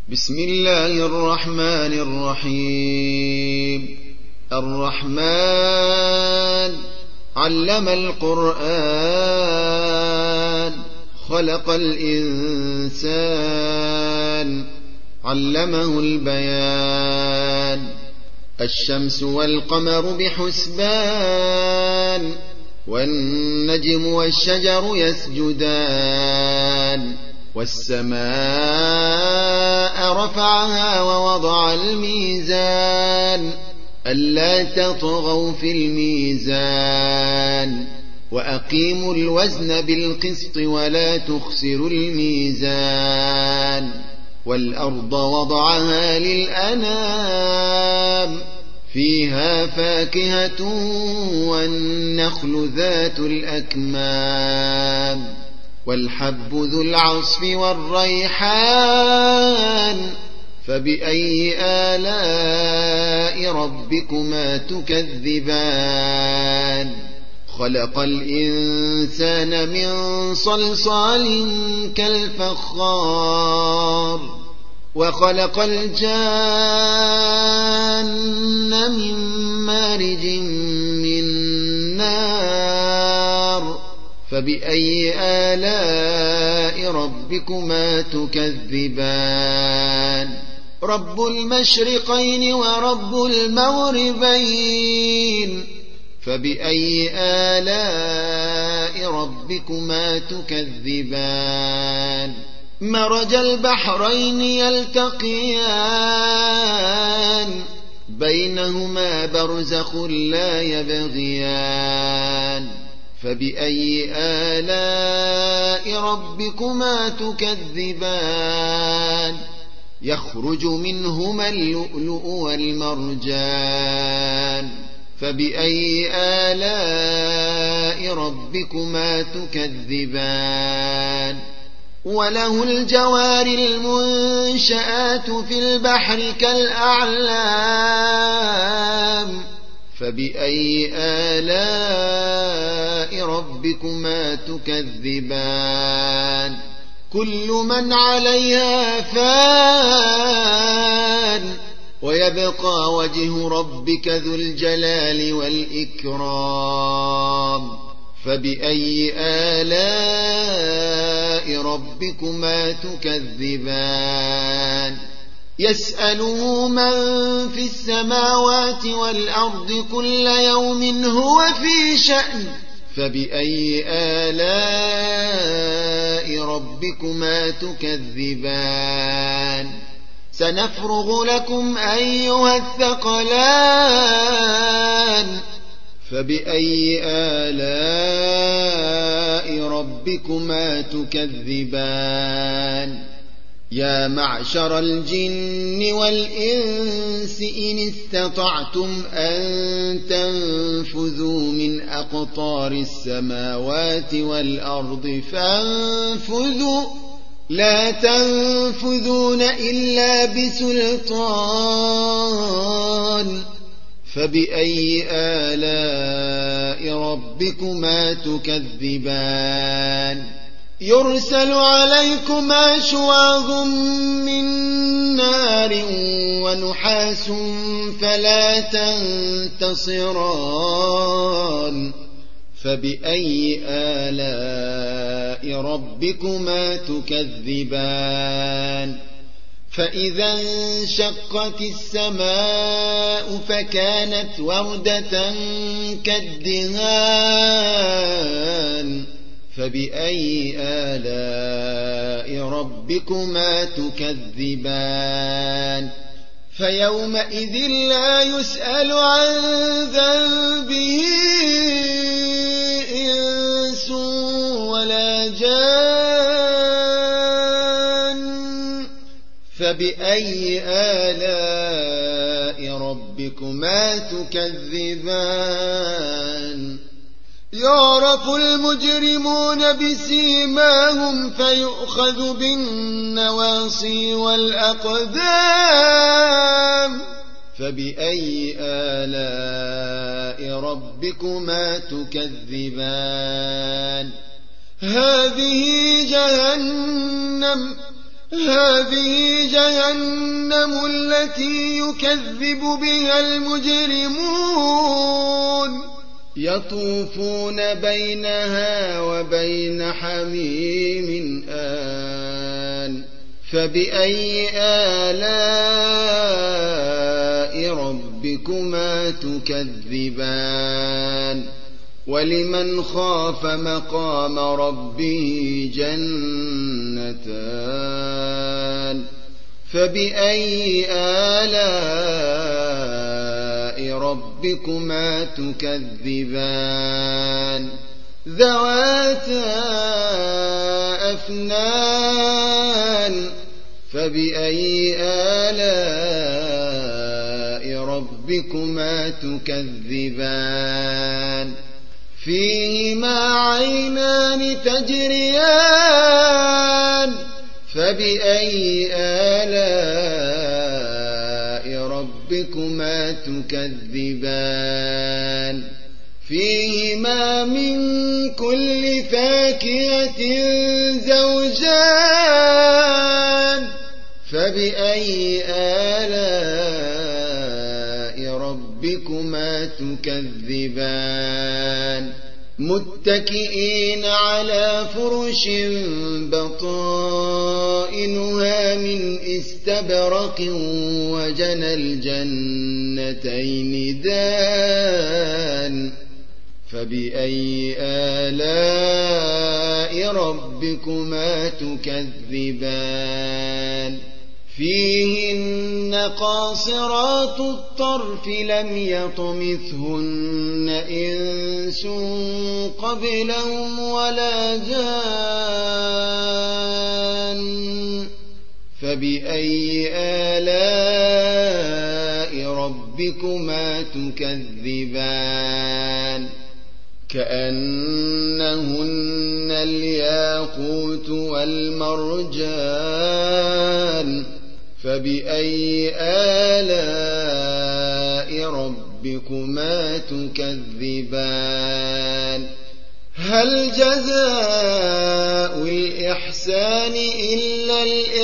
بسم الله الرحمن الرحيم. الرحمن علم القرآن، خلق الإنسان، علمه البيان. الشمس والقمر بحسبان، والنجم والشجر يسجدان. والسماء رفعها ووضع الميزان، ألا تطغوا في الميزان، وأقيموا الوزن بالقسط ولا تخسروا الميزان. والأرض وضعها للأنام، فيها فاكهة والنخل ذات الأكمام، والحب ذو العصف والريحان. فبأي آلاء ربكما تكذبان؟ خلق الإنسان من صلصال كالفخار، وخلق الجان من مارج من نار. فبأي آلاء ربكما تكذبان؟ رب المشرقين ورب المغربين. فبأي آلاء ربكما تكذبان؟ مرج البحرين يلتقيان، بينهما برزخ لا يبغيان. فبأي آلاء ربكما تكذبان؟ يخرج منهما اللؤلؤ والمرجان. فبأي آلاء ربكما تكذبان؟ وله الجوار المنشآت في البحر كالأعلام. فبأي آلاء ربكما تكذبان؟ كل من عليها فان، ويبقى وجه ربك ذو الجلال والإكرام. فبأي آلاء ربكما تكذبان؟ يسأله من في السماوات والأرض كل يوم هو في شأن. فبأي آلاء ربكما تكذبان؟ سنفرغ لكم أيها الثقلان. فبأي آلاء ربكما تكذبان؟ يا معشر الجن والإنس إن استطعتم أن تنفذوا من أقطار السماوات والأرض فانفذوا، لا تنفذون إلا بسلطان. فبأي آلاء ربكما تكذبان؟ يرسل عليكما شواظ من نار ونحاس فلا تنتصران. فبأي آلاء ربكما تكذبان؟ فإذا انشقت السماء فكانت وردة كالدهان. فبأي آلاء ربكما تكذبان؟ فيومئذ لا يسأل عن ذنبه إنس ولا جان. فبأي آلاء ربكما تكذبان؟ يعرف المجرمون بسيماهم فيؤخذ بالنواصي والأقدام. فبأي آلاء ربكما تكذبان؟ هذه جهنم هذه جهنم التي يكذب بها المجرمون يطوفون بينها وبين حميم آن فبأي آلاء ربكما تكذبان ولمن خاف مقام ربه جنتان فبأي آلاء ربكما تكذبان ذواتا أفنان فبأي آلاء ربكما تكذبان فيهما عينان تجريان فبأي آلاء ربكما تكذبان فيهما من كل فاكهة زوجان فبأي آلاء ربكما تكذبان متكئين على فرش بطائنها من استبرق وجنى الجنتين دان فبأي آلاء ربكما تكذبان فيهن قاصرات الطرف لم يطمثهن إنس قبلهم ولا جان فبأي آلاء ربكما تكذبان كأنهن الياقوت والمرجان فبأي آلاء ربكما تكذبان هل جزاء الإحسان إلا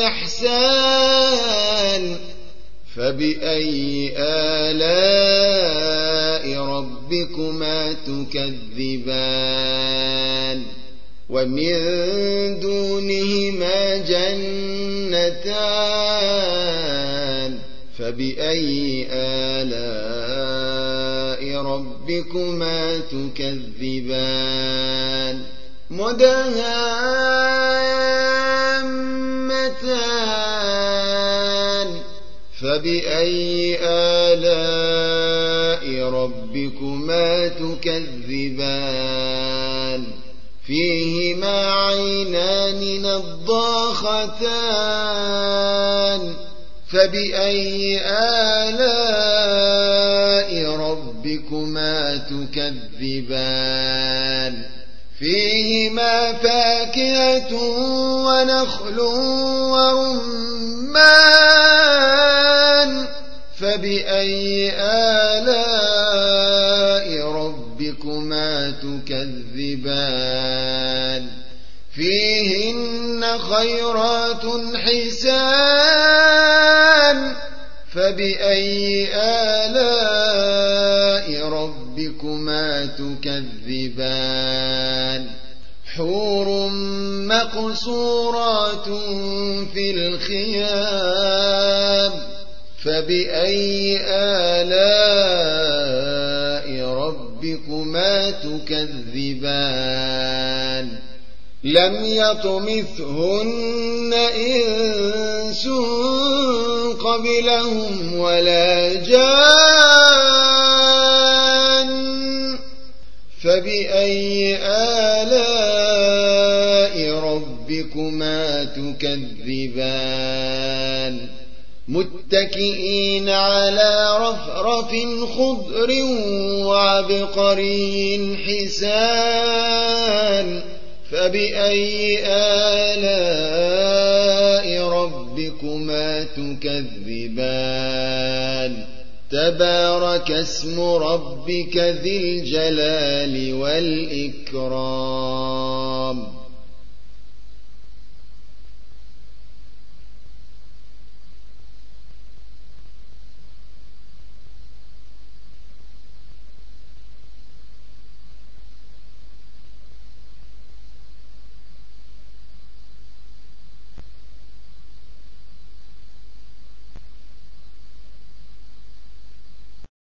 الإحسان فبأي آلاء ربكما تكذبان ومن دونهما جنتان فبأي آلاء ربكما تكذبان مدهامتان فبأي آلاء ربكما تكذبان فيهما عينان نضاختان فبأي آلاء ربكما تكذبان فيهما فاكهة ونخل ورمان فبأي آلاء ربكما تكذبان فيهن خيرات حسان فبأي آلاء ربكما تكذبان حور مقصورات في الخيام فبأي آلاء ربكما تكذبان لم يطمثهن إنس قبلهم ولا جان فبأي آلاء ربكما تكذبان متكئين على رفرف خضر وعبقري حسان فبأي آلاء ربكما تكذبان تبارك اسم ربك ذي الجلال والإكرام